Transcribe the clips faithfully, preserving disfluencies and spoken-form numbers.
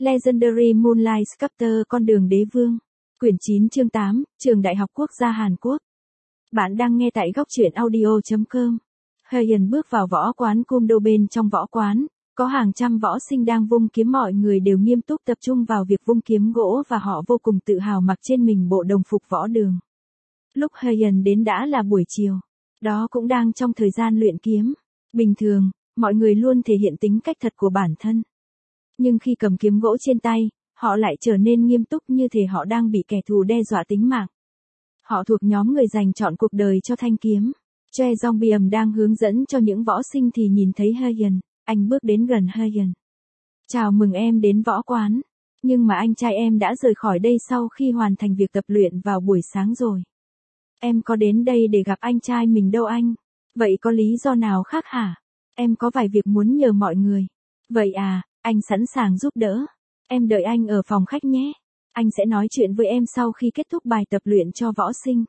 Legendary Moonlight Sculptor Con đường đế vương. Quyển chín chương tám, Trường Đại học Quốc gia Hàn Quốc. Bạn đang nghe tại góc truyện audio chấm com. Hyun bước vào võ quán Kumdo. Bên trong võ quán, có hàng trăm võ sinh đang vung kiếm, mọi người đều nghiêm túc tập trung vào việc vung kiếm gỗ và họ vô cùng tự hào mặc trên mình bộ đồng phục võ đường. Lúc Hyun đến đã là buổi chiều, đó cũng đang trong thời gian luyện kiếm. Bình thường, mọi người luôn thể hiện tính cách thật của bản thân. Nhưng khi cầm kiếm gỗ trên tay, họ lại trở nên nghiêm túc như thể họ đang bị kẻ thù đe dọa tính mạng. Họ thuộc nhóm người dành trọn cuộc đời cho thanh kiếm. Choi Jong-byum đang hướng dẫn cho những võ sinh thì nhìn thấy Hyun, anh bước đến gần Hyun. Chào mừng em đến võ quán, nhưng mà anh trai em đã rời khỏi đây sau khi hoàn thành việc tập luyện vào buổi sáng rồi. Em có đến đây để gặp anh trai mình đâu anh. Vậy có lý do nào khác hả? Em có vài việc muốn nhờ mọi người. Vậy à, anh sẵn sàng giúp đỡ. Em đợi anh ở phòng khách nhé. Anh sẽ nói chuyện với em sau khi kết thúc bài tập luyện cho võ sinh.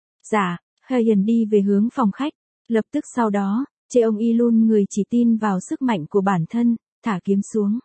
Dạ, Hyun đi về hướng phòng khách. Lập tức sau đó, Cheong Il-hun, người chỉ tin vào sức mạnh của bản thân, thả kiếm xuống.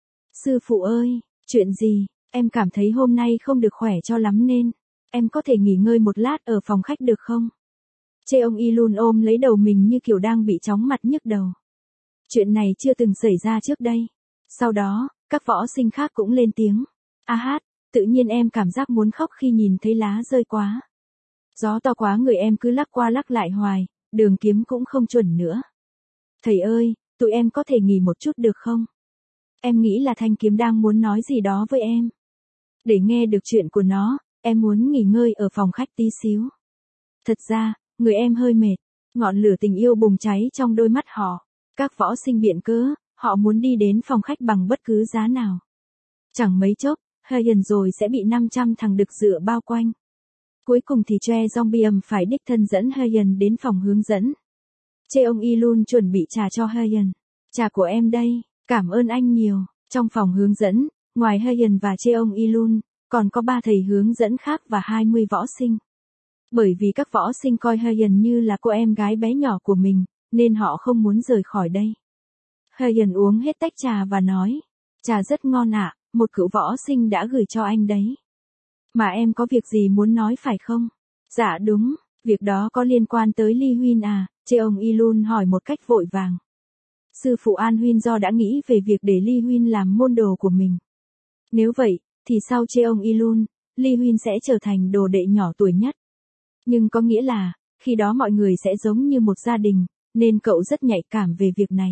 Sư phụ ơi, chuyện gì? Em cảm thấy hôm nay không được khỏe cho lắm nên em có thể nghỉ ngơi một lát ở phòng khách được không? Cheong Il-hun ôm lấy đầu mình như kiểu đang bị chóng mặt nhức đầu. Chuyện này chưa từng xảy ra trước đây. Sau đó, các võ sinh khác cũng lên tiếng. A hát, tự nhiên em cảm giác muốn khóc khi nhìn thấy lá rơi quá. Gió to quá, người em cứ lắc qua lắc lại hoài, đường kiếm cũng không chuẩn nữa. Thầy ơi, tụi em có thể nghỉ một chút được không? Em nghĩ là thanh kiếm đang muốn nói gì đó với em. Để nghe được chuyện của nó, em muốn nghỉ ngơi ở phòng khách tí xíu. Thật ra, người em hơi mệt. Ngọn lửa tình yêu bùng cháy trong đôi mắt họ. Các võ sinh biện cớ, họ muốn đi đến phòng khách bằng bất cứ giá nào. Chẳng mấy chốc, Hyun rồi sẽ bị năm trăm thằng đực dựa bao quanh. Cuối cùng thì Choi Jong-byum phải đích thân dẫn Hyun đến phòng hướng dẫn. Cheong Il-hun chuẩn bị trà cho Hyun. Trà của em đây, cảm ơn anh nhiều. Trong phòng hướng dẫn, ngoài Hyun và Cheong Il-hun, còn có ba thầy hướng dẫn khác và hai mươi võ sinh. Bởi vì các võ sinh coi Hyun như là cô em gái bé nhỏ của mình, nên họ không muốn rời khỏi đây. Hyun uống hết tách trà và nói, trà rất ngon ạ, một cựu võ sinh đã gửi cho anh đấy. Mà em có việc gì muốn nói phải không? Dạ đúng, việc đó có liên quan tới Lee Huynh à, Cheong Il-hun hỏi một cách vội vàng. Sư phụ An Huynh do đã nghĩ về việc để Lee Huynh làm môn đồ của mình. Nếu vậy, thì sau Cheong Il-hun, Lee Huynh sẽ trở thành đồ đệ nhỏ tuổi nhất. Nhưng có nghĩa là, khi đó mọi người sẽ giống như một gia đình, nên cậu rất nhạy cảm về việc này.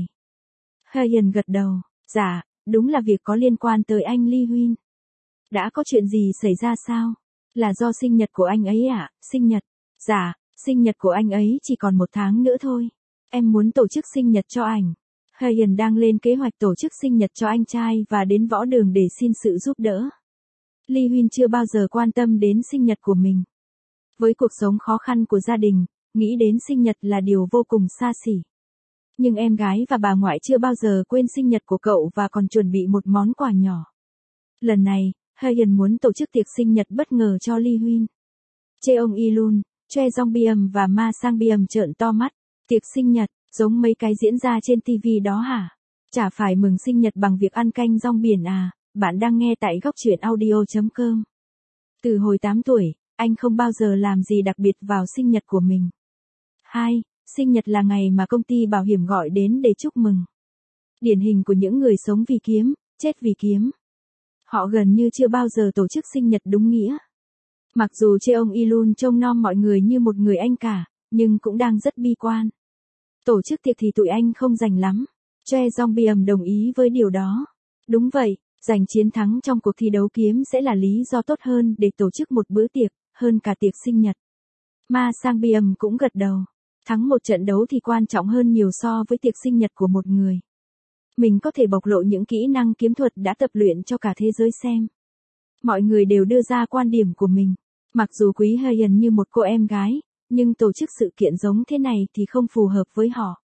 Hyun gật đầu, dạ, đúng là việc có liên quan tới anh Lee Huynh. Đã có chuyện gì xảy ra sao? Là do sinh nhật của anh ấy à? Sinh nhật? Dạ, sinh nhật của anh ấy chỉ còn một tháng nữa thôi. Em muốn tổ chức sinh nhật cho ảnh. Hyun đang lên kế hoạch tổ chức sinh nhật cho anh trai và đến võ đường để xin sự giúp đỡ. Lee Huynh chưa bao giờ quan tâm đến sinh nhật của mình. Với cuộc sống khó khăn của gia đình, nghĩ đến sinh nhật là điều vô cùng xa xỉ. Nhưng em gái và bà ngoại chưa bao giờ quên sinh nhật của cậu và còn chuẩn bị một món quà nhỏ. Lần này, Hyun muốn tổ chức tiệc sinh nhật bất ngờ cho Lee Huynh. Cheong Il-hun, Choi Jong-byum và Ma Sang-byum trợn to mắt. Tiệc sinh nhật, giống mấy cái diễn ra trên ti vi đó hả? Chả phải mừng sinh nhật bằng việc ăn canh rong biển à? Bạn đang nghe tại góc truyện audio chấm com. Từ hồi tám tuổi, anh không bao giờ làm gì đặc biệt vào sinh nhật của mình. hai. Sinh nhật là ngày mà công ty bảo hiểm gọi đến để chúc mừng. Điển hình của những người sống vì kiếm, chết vì kiếm. Họ gần như chưa bao giờ tổ chức sinh nhật đúng nghĩa. Mặc dù Cheong Il-hun trông nom mọi người như một người anh cả, nhưng cũng đang rất bi quan. Tổ chức tiệc thì tụi anh không rành lắm. Choi Jong-byum đồng ý với điều đó. Đúng vậy, giành chiến thắng trong cuộc thi đấu kiếm sẽ là lý do tốt hơn để tổ chức một bữa tiệc, hơn cả tiệc sinh nhật. Ma Sang-byum cũng gật đầu. Thắng một trận đấu thì quan trọng hơn nhiều so với tiệc sinh nhật của một người. Mình có thể bộc lộ những kỹ năng kiếm thuật đã tập luyện cho cả thế giới xem. Mọi người đều đưa ra quan điểm của mình. Mặc dù quý Hyun như một cô em gái, nhưng tổ chức sự kiện giống thế này thì không phù hợp với họ.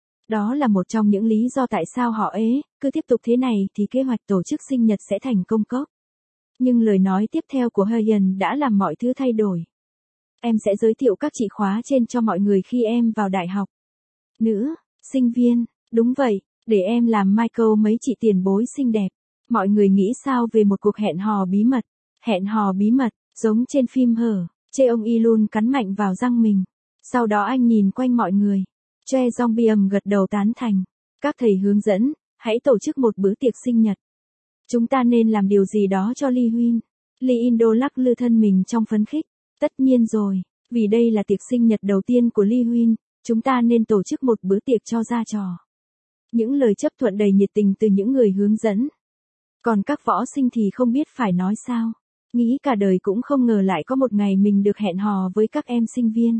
Đó là một trong những lý do tại sao họ ế, cứ tiếp tục thế này thì kế hoạch tổ chức sinh nhật sẽ thành công cốc. Nhưng lời nói tiếp theo của Hyun đã làm mọi thứ thay đổi. Em sẽ giới thiệu các chị khóa trên cho mọi người khi em vào đại học. Nữ, sinh viên, đúng vậy, để em làm Michael mấy chị tiền bối xinh đẹp. Mọi người nghĩ sao về một cuộc hẹn hò bí mật? Hẹn hò bí mật, giống trên phim hở. Cheong Ilun cắn mạnh vào răng mình. Sau đó anh nhìn quanh mọi người. Choi Jong-byum gật đầu tán thành. Các thầy hướng dẫn, hãy tổ chức một bữa tiệc sinh nhật. Chúng ta nên làm điều gì đó cho Lee Huynh. Lee In-do lắc lư thân mình trong phấn khích. Tất nhiên rồi, vì đây là tiệc sinh nhật đầu tiên của Lee Huynh, chúng ta nên tổ chức một bữa tiệc cho ra trò. Những lời chấp thuận đầy nhiệt tình từ những người hướng dẫn. Còn các võ sinh thì không biết phải nói sao. Nghĩ cả đời cũng không ngờ lại có một ngày mình được hẹn hò với các em sinh viên.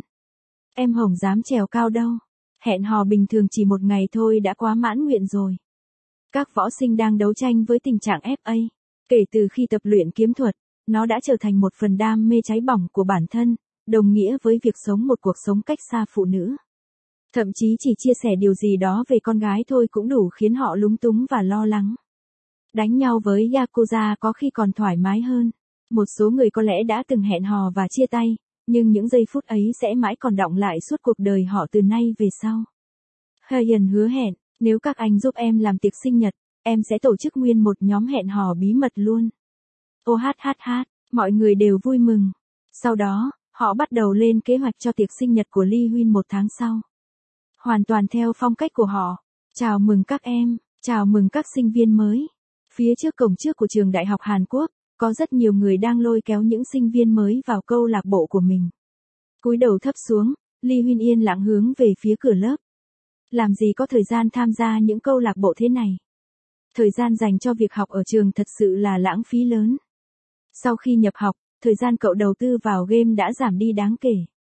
Em Hồng dám trèo cao đâu. Hẹn hò bình thường chỉ một ngày thôi đã quá mãn nguyện rồi. Các võ sinh đang đấu tranh với tình trạng ép a. Kể từ khi tập luyện kiếm thuật, nó đã trở thành một phần đam mê cháy bỏng của bản thân, đồng nghĩa với việc sống một cuộc sống cách xa phụ nữ. Thậm chí chỉ chia sẻ điều gì đó về con gái thôi cũng đủ khiến họ lúng túng và lo lắng. Đánh nhau với Yakuza có khi còn thoải mái hơn. Một số người có lẽ đã từng hẹn hò và chia tay, nhưng những giây phút ấy sẽ mãi còn đọng lại suốt cuộc đời họ từ nay về sau. Hyeon hứa hẹn, nếu các anh giúp em làm tiệc sinh nhật, em sẽ tổ chức nguyên một nhóm hẹn hò bí mật luôn. Ô hát hát hát, mọi người đều vui mừng. Sau đó, họ bắt đầu lên kế hoạch cho tiệc sinh nhật của Lee Huynh một tháng sau. Hoàn toàn theo phong cách của họ. Chào mừng các em, chào mừng các sinh viên mới. Phía trước cổng trước của trường đại học Hàn Quốc, có rất nhiều người đang lôi kéo những sinh viên mới vào câu lạc bộ của mình. Cúi đầu thấp xuống, Lee Huynh yên lặng hướng về phía cửa lớp. Làm gì có thời gian tham gia những câu lạc bộ thế này. Thời gian dành cho việc học ở trường thật sự là lãng phí lớn. Sau khi nhập học, thời gian cậu đầu tư vào game đã giảm đi đáng kể.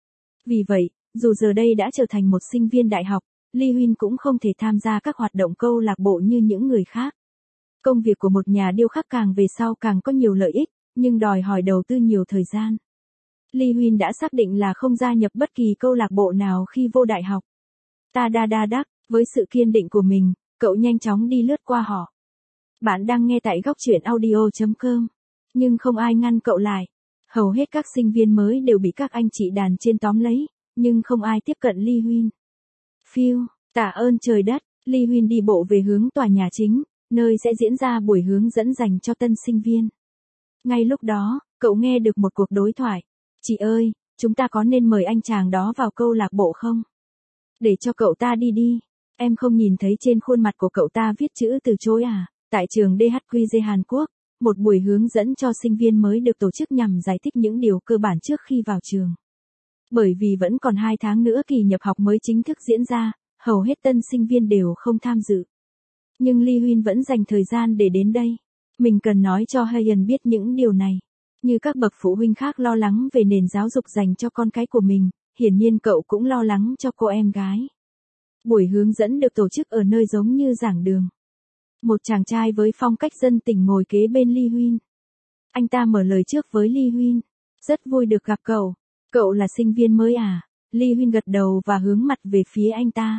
Vì vậy, dù giờ đây đã trở thành một sinh viên đại học, Lee Huynh cũng không thể tham gia các hoạt động câu lạc bộ như những người khác. Công việc của một nhà điêu khắc càng về sau càng có nhiều lợi ích, nhưng đòi hỏi đầu tư nhiều thời gian. Lee Huynh đã xác định là không gia nhập bất kỳ câu lạc bộ nào khi vô đại học. Ta đa đa đắc, với sự kiên định của mình, cậu nhanh chóng đi lướt qua họ. Bạn đang nghe tại góc truyện audio chấm com. Nhưng không ai ngăn cậu lại. Hầu hết các sinh viên mới đều bị các anh chị đàn trên tóm lấy, nhưng không ai tiếp cận Lee Huynh. Phiêu, tạ ơn trời đất, Lee Huynh đi bộ về hướng tòa nhà chính, nơi sẽ diễn ra buổi hướng dẫn dành cho tân sinh viên. Ngay lúc đó, cậu nghe được một cuộc đối thoại. Chị ơi, chúng ta có nên mời anh chàng đó vào câu lạc bộ không? Để cho cậu ta đi đi. Em không nhìn thấy trên khuôn mặt của cậu ta viết chữ từ chối à? Tại trường đê hát quy giê Hàn Quốc, một buổi hướng dẫn cho sinh viên mới được tổ chức nhằm giải thích những điều cơ bản trước khi vào trường. Bởi vì vẫn còn hai tháng nữa kỳ nhập học mới chính thức diễn ra, hầu hết tân sinh viên đều không tham dự. Nhưng Lee Huynh vẫn dành thời gian để đến đây. Mình cần nói cho Hyeon biết những điều này. Như các bậc phụ huynh khác lo lắng về nền giáo dục dành cho con cái của mình, hiển nhiên cậu cũng lo lắng cho cô em gái. Buổi hướng dẫn được tổ chức ở nơi giống như giảng đường. Một chàng trai với phong cách dân tỉnh ngồi kế bên Lee Huynh. Anh ta mở lời trước với Lee Huynh. Rất vui được gặp cậu. Cậu là sinh viên mới à? Lee Huynh gật đầu và hướng mặt về phía anh ta.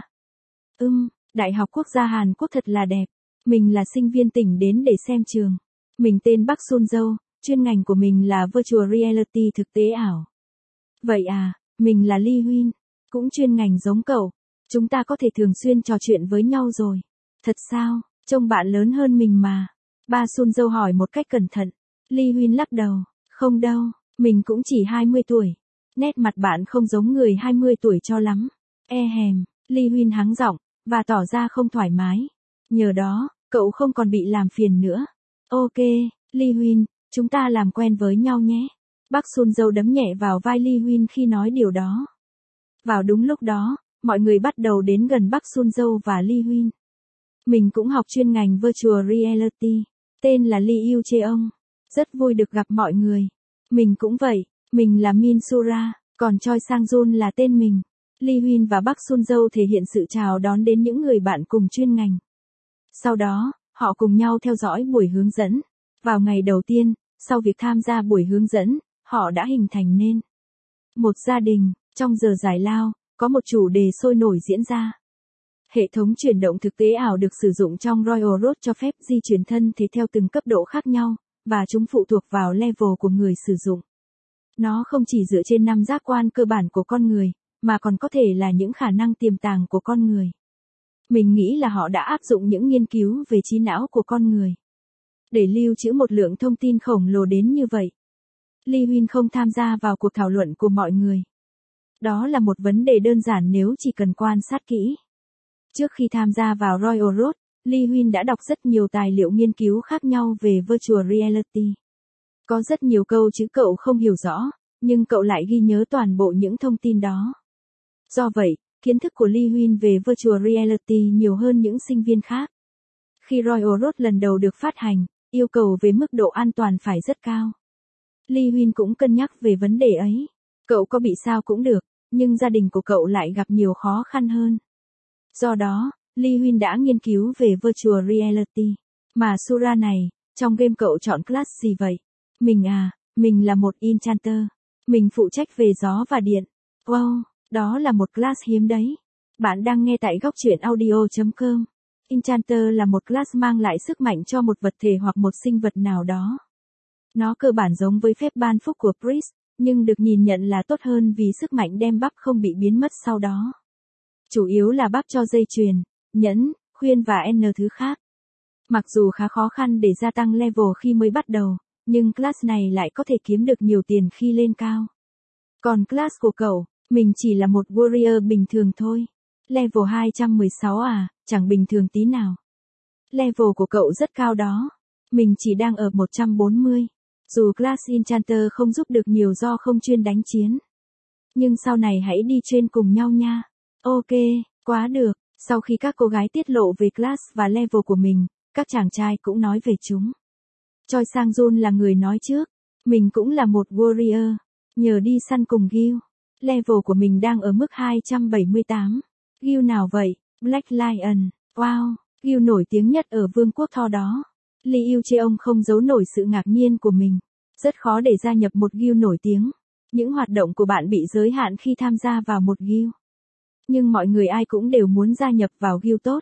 Ừm, Đại học Quốc gia Hàn Quốc thật là đẹp. Mình là sinh viên tỉnh đến để xem trường. Mình tên Park Sun-jo, chuyên ngành của mình là Virtual Reality thực tế ảo. Vậy à, mình là Lee Huynh, cũng chuyên ngành giống cậu. Chúng ta có thể thường xuyên trò chuyện với nhau rồi. Thật sao, trông bạn lớn hơn mình mà. Ba Sun-jo hỏi một cách cẩn thận. Lee Huynh lắc đầu, không đâu, mình cũng chỉ hai mươi tuổi. Nét mặt bạn không giống người hai mươi tuổi cho lắm. E hèm, Lee Huynh hắng giọng, và tỏ ra không thoải mái. Nhờ đó, cậu không còn bị làm phiền nữa. Ok, Lee Huynh, chúng ta làm quen với nhau nhé. Park Sun-jo đấm nhẹ vào vai Lee Huynh khi nói điều đó. Vào đúng lúc đó, mọi người bắt đầu đến gần Park Sun-jo và Lee Huynh. Mình cũng học chuyên ngành Virtual Reality. Tên là Lee Yu Cheong. Rất vui được gặp mọi người. Mình cũng vậy, mình là Min Sura, còn Choi Sang-jun là tên mình. Lee Huynh và Park Sun-jo thể hiện sự chào đón đến những người bạn cùng chuyên ngành. Sau đó, họ cùng nhau theo dõi buổi hướng dẫn. Vào ngày đầu tiên, sau việc tham gia buổi hướng dẫn, họ đã hình thành nên một gia đình. Trong giờ giải lao, có một chủ đề sôi nổi diễn ra. Hệ thống chuyển động thực tế ảo được sử dụng trong Royal Road cho phép di chuyển thân thể theo từng cấp độ khác nhau, và chúng phụ thuộc vào level của người sử dụng. Nó không chỉ dựa trên năm giác quan cơ bản của con người, mà còn có thể là những khả năng tiềm tàng của con người. Mình nghĩ là họ đã áp dụng những nghiên cứu về trí não của con người để lưu trữ một lượng thông tin khổng lồ đến như vậy. Lee Huynh không tham gia vào cuộc thảo luận của mọi người. Đó là một vấn đề đơn giản nếu chỉ cần quan sát kỹ. Trước khi tham gia vào Royal Road, Lee Huynh đã đọc rất nhiều tài liệu nghiên cứu khác nhau về virtual reality. Có rất nhiều câu chữ cậu không hiểu rõ, nhưng cậu lại ghi nhớ toàn bộ những thông tin đó. Do vậy, kiến thức của Lee Huynh về virtual reality nhiều hơn những sinh viên khác. Khi Royal Road lần đầu được phát hành, yêu cầu về mức độ an toàn phải rất cao. Lee Huynh cũng cân nhắc về vấn đề ấy. Cậu có bị sao cũng được, nhưng gia đình của cậu lại gặp nhiều khó khăn hơn. Do đó, Lee Huynh đã nghiên cứu về virtual reality. Mà Sura này, trong game cậu chọn class gì vậy? Mình à, mình là một enchanter. Mình phụ trách về gió và điện. Wow, đó là một class hiếm đấy. Bạn đang nghe tại góc truyện audio chấm com. Enchanter là một class mang lại sức mạnh cho một vật thể hoặc một sinh vật nào đó. Nó cơ bản giống với phép ban phúc của Priest, nhưng được nhìn nhận là tốt hơn vì sức mạnh đem bắp không bị biến mất sau đó. Chủ yếu là bắp cho dây chuyền, nhẫn, khuyên và N thứ khác. Mặc dù khá khó khăn để gia tăng level khi mới bắt đầu, nhưng class này lại có thể kiếm được nhiều tiền khi lên cao. Còn class của cậu, mình chỉ là một warrior bình thường thôi. Level hai trăm mười sáu à, chẳng bình thường tí nào. Level của cậu rất cao đó. Mình chỉ đang ở một trăm bốn mươi. Dù class Enchanter không giúp được nhiều do không chuyên đánh chiến. Nhưng sau này hãy đi trên cùng nhau nha. Ok, quá được. Sau khi các cô gái tiết lộ về class và level của mình, các chàng trai cũng nói về chúng. Choi Sang-jun là người nói trước. Mình cũng là một warrior. Nhờ đi săn cùng Gil. Level của mình đang ở mức hai trăm bảy mươi tám. Gil nào vậy? Black Lion. Wow, Gil nổi tiếng nhất ở vương quốc Thor đó. Lee Yoo-cheong không giấu nổi sự ngạc nhiên của mình. Rất khó để gia nhập một guild nổi tiếng. Những hoạt động của bạn bị giới hạn khi tham gia vào một guild. Nhưng mọi người ai cũng đều muốn gia nhập vào guild tốt.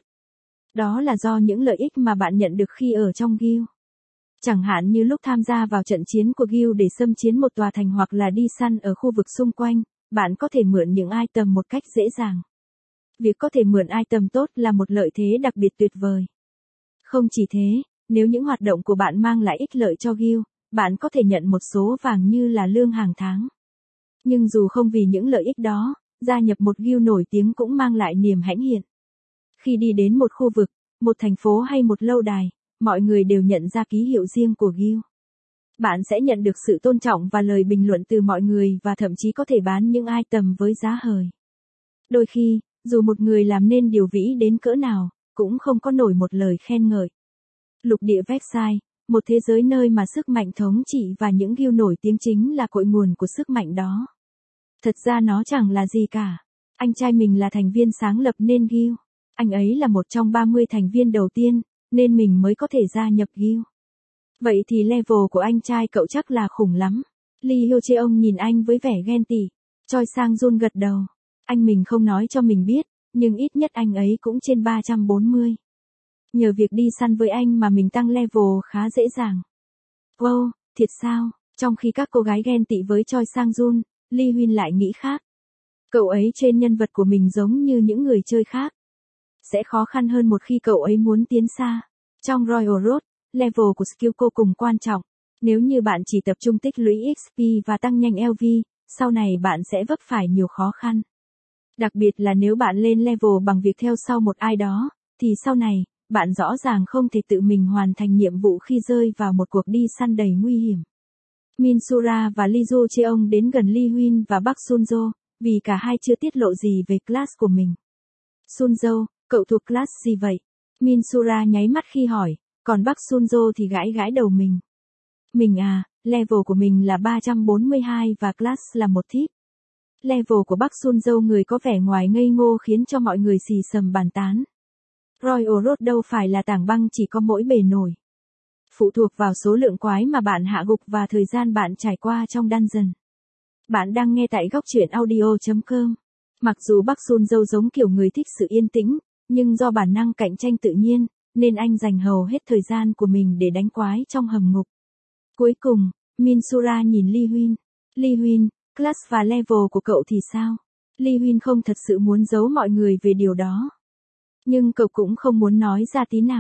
Đó là do những lợi ích mà bạn nhận được khi ở trong guild. Chẳng hạn như lúc tham gia vào trận chiến của guild để xâm chiến một tòa thành hoặc là đi săn ở khu vực xung quanh, bạn có thể mượn những item một cách dễ dàng. Việc có thể mượn item tốt là một lợi thế đặc biệt tuyệt vời. Không chỉ thế, nếu những hoạt động của bạn mang lại ích lợi cho guild, bạn có thể nhận một số vàng như là lương hàng tháng. Nhưng dù không vì những lợi ích đó, gia nhập một guild nổi tiếng cũng mang lại niềm hãnh diện. Khi đi đến một khu vực, một thành phố hay một lâu đài, mọi người đều nhận ra ký hiệu riêng của guild. Bạn sẽ nhận được sự tôn trọng và lời bình luận từ mọi người và thậm chí có thể bán những item với giá hời. Đôi khi, dù một người làm nên điều vĩ đến cỡ nào, cũng không có nổi một lời khen ngợi. Lục địa website, một thế giới nơi mà sức mạnh thống trị và những guild nổi tiếng chính là cội nguồn của sức mạnh đó. Thật ra nó chẳng là gì cả. Anh trai mình là thành viên sáng lập nên guild. Anh ấy là một trong ba mươi thành viên đầu tiên, nên mình mới có thể gia nhập guild. Vậy thì level của anh trai cậu chắc là khủng lắm. Lee Yoo-cheong nhìn anh với vẻ ghen tị. Choi Sang-jun gật đầu. Anh mình không nói cho mình biết, nhưng ít nhất anh ấy cũng trên ba trăm bốn mươi. Nhờ việc đi săn với anh mà mình tăng level khá dễ dàng. Wow, thiệt sao? Trong khi các cô gái ghen tị với Choi Sang-jun, Lee Huynh lại nghĩ khác. Cậu ấy trên nhân vật của mình giống như những người chơi khác. Sẽ khó khăn hơn một khi cậu ấy muốn tiến xa. Trong Royal Road, level của skill vô cùng quan trọng. Nếu như bạn chỉ tập trung tích lũy ích pê và tăng nhanh lờ vê, sau này bạn sẽ vấp phải nhiều khó khăn. Đặc biệt là nếu bạn lên level bằng việc theo sau một ai đó, thì sau này, bạn rõ ràng không thể tự mình hoàn thành nhiệm vụ khi rơi vào một cuộc đi săn đầy nguy hiểm. Min Sura và Lee Yoo-cheong đến gần Lee Huynh và Park Sun-jo, vì cả hai chưa tiết lộ gì về class của mình. Sun-jo, cậu thuộc class gì vậy? Min Sura nháy mắt khi hỏi, còn Park Sun-jo thì gãi gãi đầu mình. Mình à, level của mình là ba trăm bốn mươi hai và class là một thief. Level của Park Sun-jo người có vẻ ngoài ngây ngô khiến cho mọi người xì xầm bàn tán. Royal Road đâu phải là tảng băng chỉ có mỗi bề nổi. Phụ thuộc vào số lượng quái mà bạn hạ gục và thời gian bạn trải qua trong dungeon. Bạn đang nghe tại góc truyện audio chấm com. Mặc dù Park Sun-jo giống kiểu người thích sự yên tĩnh, nhưng do bản năng cạnh tranh tự nhiên, nên anh dành hầu hết thời gian của mình để đánh quái trong hầm ngục. Cuối cùng, Min Sura nhìn Lee Huynh. Lee Huynh, class và level của cậu thì sao? Lee Huynh không thật sự muốn giấu mọi người về điều đó. Nhưng cậu cũng không muốn nói ra tí nào.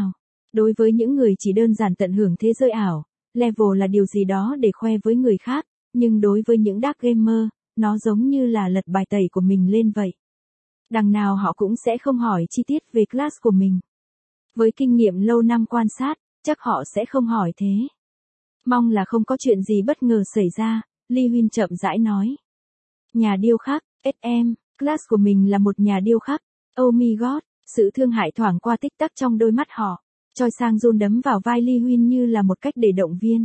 Đối với những người chỉ đơn giản tận hưởng thế giới ảo, level là điều gì đó để khoe với người khác, nhưng đối với những dark gamer, nó giống như là lật bài tẩy của mình lên vậy. Đằng nào họ cũng sẽ không hỏi chi tiết về class của mình. Với kinh nghiệm lâu năm quan sát, chắc họ sẽ không hỏi thế. Mong là không có chuyện gì bất ngờ xảy ra, Lee Huynh chậm rãi nói. Nhà điêu khắc, ét em, class của mình là một nhà điêu khắc. Oh my god, sự thương hại thoảng qua tích tắc trong đôi mắt họ. Choi Sang-jun đấm vào vai Lee Huynh như là một cách để động viên.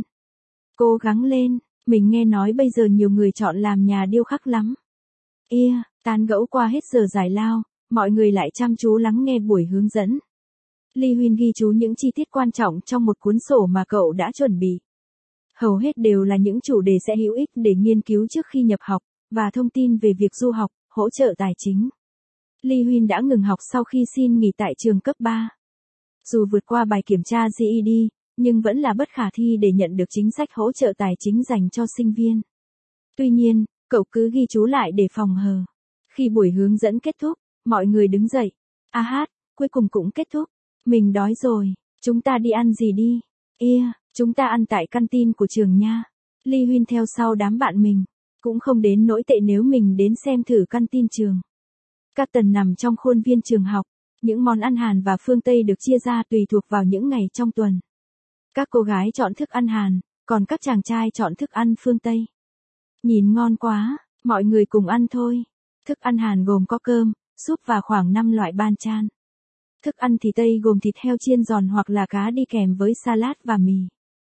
Cố gắng lên, mình nghe nói bây giờ nhiều người chọn làm nhà điêu khắc lắm. Yeah, tán gẫu qua hết giờ giải lao, mọi người lại chăm chú lắng nghe buổi hướng dẫn. Lee Huynh ghi chú những chi tiết quan trọng trong một cuốn sổ mà cậu đã chuẩn bị. Hầu hết đều là những chủ đề sẽ hữu ích để nghiên cứu trước khi nhập học, và thông tin về việc du học, hỗ trợ tài chính. Lee Huynh đã ngừng học sau khi xin nghỉ tại trường cấp ba. Dù vượt qua bài kiểm tra giê e đê, nhưng vẫn là bất khả thi để nhận được chính sách hỗ trợ tài chính dành cho sinh viên. Tuy nhiên, cậu cứ ghi chú lại để phòng hờ. Khi buổi hướng dẫn kết thúc, mọi người đứng dậy. A hát, cuối cùng cũng kết thúc. Mình đói rồi, chúng ta đi ăn gì đi? Yeah, chúng ta ăn tại canteen của trường nha. Lee Huynh theo sau đám bạn mình. Cũng không đến nỗi tệ nếu mình đến xem thử canteen trường. Các tầng nằm trong khuôn viên trường học. Những món ăn Hàn và phương Tây được chia ra tùy thuộc vào những ngày trong tuần. Các cô gái chọn thức ăn Hàn, còn các chàng trai chọn thức ăn phương Tây. Nhìn ngon quá, mọi người cùng ăn thôi. Thức ăn Hàn gồm có cơm, súp và khoảng năm loại banchan. Thức ăn thì Tây gồm thịt heo chiên giòn hoặc là cá đi kèm với salad và mì.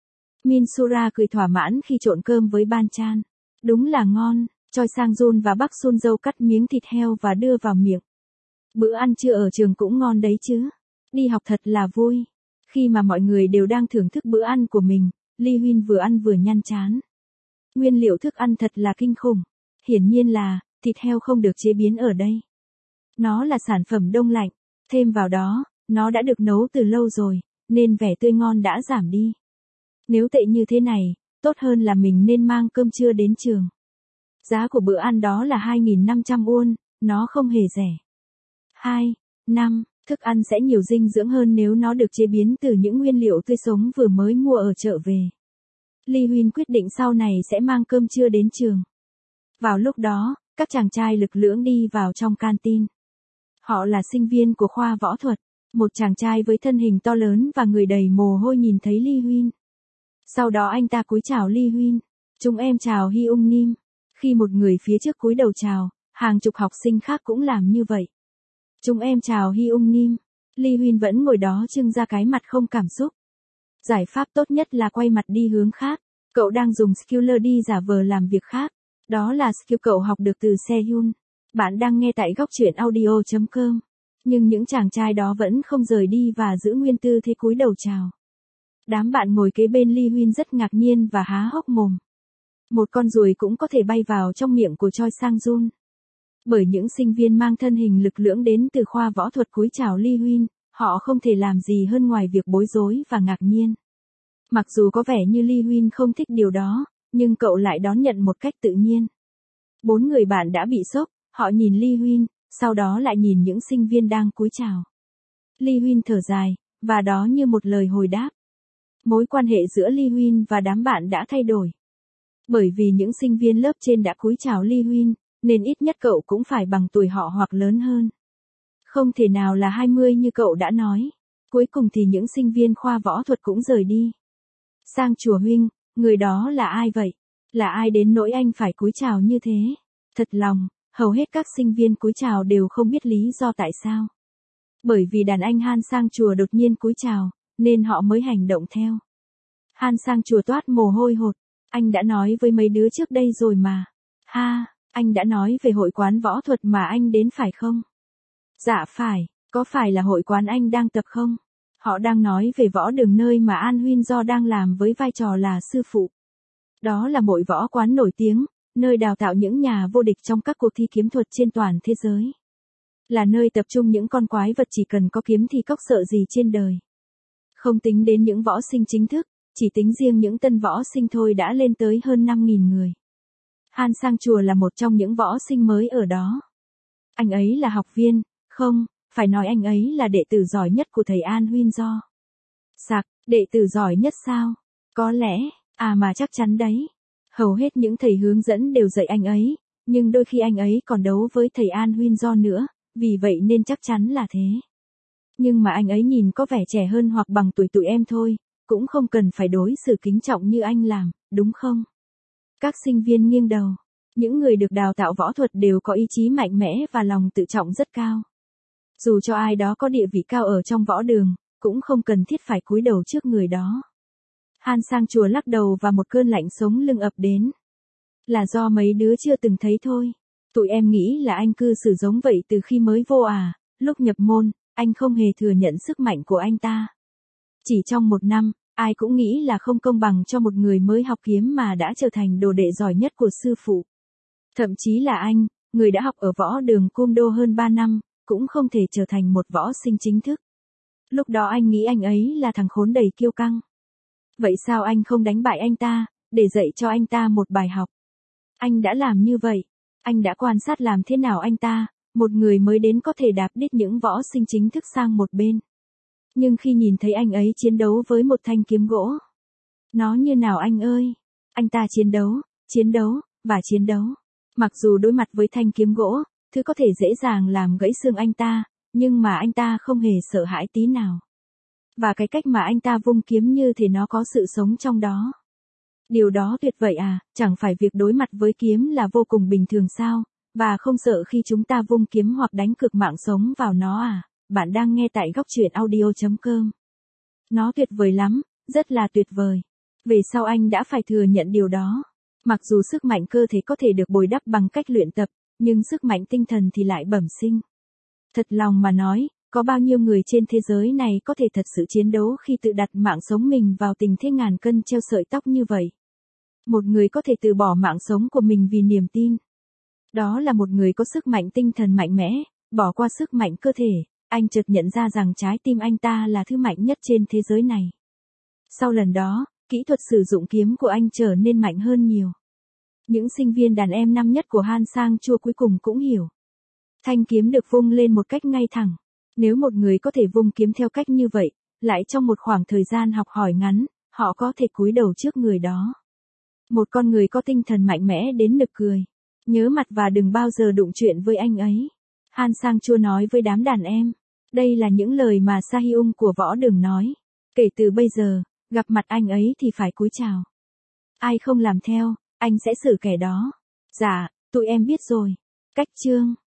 Minsura cười thỏa mãn khi trộn cơm với banchan. Đúng là ngon, Choi Sang-jun và Park Sun-jo cắt miếng thịt heo và đưa vào miệng. Bữa ăn trưa ở trường cũng ngon đấy chứ. Đi học thật là vui. Khi mà mọi người đều đang thưởng thức bữa ăn của mình, Lee Huynh vừa ăn vừa nhăn trán. Nguyên liệu thức ăn thật là kinh khủng. Hiển nhiên là, thịt heo không được chế biến ở đây. Nó là sản phẩm đông lạnh. Thêm vào đó, nó đã được nấu từ lâu rồi, nên vẻ tươi ngon đã giảm đi. Nếu tệ như thế này, tốt hơn là mình nên mang cơm trưa đến trường. Giá của bữa ăn đó là hai nghìn năm trăm won, nó không hề rẻ. hai. năm. Thức ăn sẽ nhiều dinh dưỡng hơn nếu nó được chế biến từ những nguyên liệu tươi sống vừa mới mua ở chợ về. Lee Huynh quyết định sau này sẽ mang cơm trưa đến trường. Vào lúc đó, các chàng trai lực lưỡng đi vào trong canteen. Họ là sinh viên của khoa võ thuật. Một chàng trai với thân hình to lớn và người đầy mồ hôi nhìn thấy Lee Huynh. Sau đó anh ta cúi chào Lee Huynh. Chúng em chào Hyung Nim. Khi một người phía trước cúi đầu chào, hàng chục học sinh khác cũng làm như vậy. Chúng em chào Hyung Nim. Lee Huynh vẫn ngồi đó trưng ra cái mặt không cảm xúc. Giải pháp tốt nhất là quay mặt đi hướng khác. Cậu đang dùng Skiller đi giả vờ làm việc khác. Đó là skill cậu học được từ Sehun. Bạn đang nghe tại góc truyện audio chấm com. Nhưng những chàng trai đó vẫn không rời đi và giữ nguyên tư thế cúi đầu chào. Đám bạn ngồi kế bên Lee Huynh rất ngạc nhiên và há hốc mồm. Một con ruồi cũng có thể bay vào trong miệng của Choi Sang-jun. Bởi những sinh viên mang thân hình lực lưỡng đến từ khoa võ thuật cúi chào Lee Huynh, họ không thể làm gì hơn ngoài việc bối rối và ngạc nhiên. Mặc dù có vẻ như Lee Huynh không thích điều đó, nhưng cậu lại đón nhận một cách tự nhiên. Bốn người bạn đã bị sốc, họ nhìn Lee Huynh, sau đó lại nhìn những sinh viên đang cúi chào. Lee Huynh thở dài, và đó như một lời hồi đáp. Mối quan hệ giữa Lee Huynh và đám bạn đã thay đổi. Bởi vì những sinh viên lớp trên đã cúi chào Lee Huynh, nên ít nhất cậu cũng phải bằng tuổi họ hoặc lớn hơn. Không thể nào là hai mươi như cậu đã nói. Cuối cùng thì những sinh viên khoa võ thuật cũng rời đi. Sang chùa Huynh, người đó là ai vậy? Là ai đến nỗi anh phải cúi chào như thế? Thật lòng, hầu hết các sinh viên cúi chào đều không biết lý do tại sao. Bởi vì đàn anh Han Sang chùa đột nhiên cúi chào, nên họ mới hành động theo. Han Sang chùa toát mồ hôi hột. Anh đã nói với mấy đứa trước đây rồi mà. Ha, anh đã nói về hội quán võ thuật mà anh đến phải không? Dạ phải, có phải là hội quán anh đang tập không? Họ đang nói về võ đường nơi mà An Huynh Do đang làm với vai trò là sư phụ. Đó là một võ quán nổi tiếng, nơi đào tạo những nhà vô địch trong các cuộc thi kiếm thuật trên toàn thế giới. Là nơi tập trung những con quái vật chỉ cần có kiếm thì cóc sợ gì trên đời. Không tính đến những võ sinh chính thức, chỉ tính riêng những tân võ sinh thôi đã lên tới hơn năm nghìn người. Han Sang chùa là một trong những võ sinh mới ở đó. Anh ấy là học viên, không, phải nói anh ấy là đệ tử giỏi nhất của thầy An Huynh Do. Sặc, đệ tử giỏi nhất sao? Có lẽ, à mà chắc chắn đấy. Hầu hết những thầy hướng dẫn đều dạy anh ấy, nhưng đôi khi anh ấy còn đấu với thầy An Huyên Do nữa, vì vậy nên chắc chắn là thế. Nhưng mà anh ấy nhìn có vẻ trẻ hơn hoặc bằng tuổi tụi em thôi, cũng không cần phải đối xử kính trọng như anh làm, đúng không? Các sinh viên nghiêng đầu. Những người được đào tạo võ thuật đều có ý chí mạnh mẽ và lòng tự trọng rất cao. Dù cho ai đó có địa vị cao ở trong võ đường, cũng không cần thiết phải cúi đầu trước người đó. Han Sang Chùa lắc đầu và một cơn lạnh sống lưng ập đến. Là do mấy đứa chưa từng thấy thôi. Tụi em nghĩ là anh cư xử giống vậy từ khi mới vô à, lúc nhập môn, anh không hề thừa nhận sức mạnh của anh ta. Chỉ trong một năm, ai cũng nghĩ là không công bằng cho một người mới học kiếm mà đã trở thành đồ đệ giỏi nhất của sư phụ. Thậm chí là anh, người đã học ở võ đường Kumdo hơn ba năm, cũng không thể trở thành một võ sinh chính thức. Lúc đó anh nghĩ anh ấy là thằng khốn đầy kiêu căng. Vậy sao anh không đánh bại anh ta, để dạy cho anh ta một bài học? Anh đã làm như vậy. Anh đã quan sát làm thế nào anh ta, một người mới đến có thể đạp đít những võ sinh chính thức sang một bên. Nhưng khi nhìn thấy anh ấy chiến đấu với một thanh kiếm gỗ, nó như nào anh ơi? Anh ta chiến đấu, chiến đấu, và chiến đấu. Mặc dù đối mặt với thanh kiếm gỗ, thứ có thể dễ dàng làm gãy xương anh ta, nhưng mà anh ta không hề sợ hãi tí nào. Và cái cách mà anh ta vung kiếm như thể nó có sự sống trong đó. Điều đó tuyệt vời à, chẳng phải việc đối mặt với kiếm là vô cùng bình thường sao, và không sợ khi chúng ta vung kiếm hoặc đánh cược mạng sống vào nó à. Bạn đang nghe tại góc truyện audio chấm com. Nó tuyệt vời lắm, rất là tuyệt vời. Về sau anh đã phải thừa nhận điều đó. Mặc dù sức mạnh cơ thể có thể được bồi đắp bằng cách luyện tập, nhưng sức mạnh tinh thần thì lại bẩm sinh. Thật lòng mà nói, có bao nhiêu người trên thế giới này có thể thật sự chiến đấu khi tự đặt mạng sống mình vào tình thế ngàn cân treo sợi tóc như vậy? Một người có thể từ bỏ mạng sống của mình vì niềm tin. Đó là một người có sức mạnh tinh thần mạnh mẽ, bỏ qua sức mạnh cơ thể. Anh chợt nhận ra rằng trái tim anh ta là thứ mạnh nhất trên thế giới này. Sau lần đó, kỹ thuật sử dụng kiếm của anh trở nên mạnh hơn nhiều. Những sinh viên đàn em năm nhất của Han Sang Chua cuối cùng cũng hiểu. Thanh kiếm được vung lên một cách ngay thẳng. Nếu một người có thể vung kiếm theo cách như vậy, lại trong một khoảng thời gian học hỏi ngắn, họ có thể cúi đầu trước người đó. Một con người có tinh thần mạnh mẽ đến nực cười. Nhớ mặt và đừng bao giờ đụng chuyện với anh ấy. Han Sang Chua nói với đám đàn em. Đây là những lời mà Sa Hyung của võ đường nói. Kể từ bây giờ, gặp mặt anh ấy thì phải cúi chào. Ai không làm theo, anh sẽ xử kẻ đó. Dạ, tụi em biết rồi. Cách chương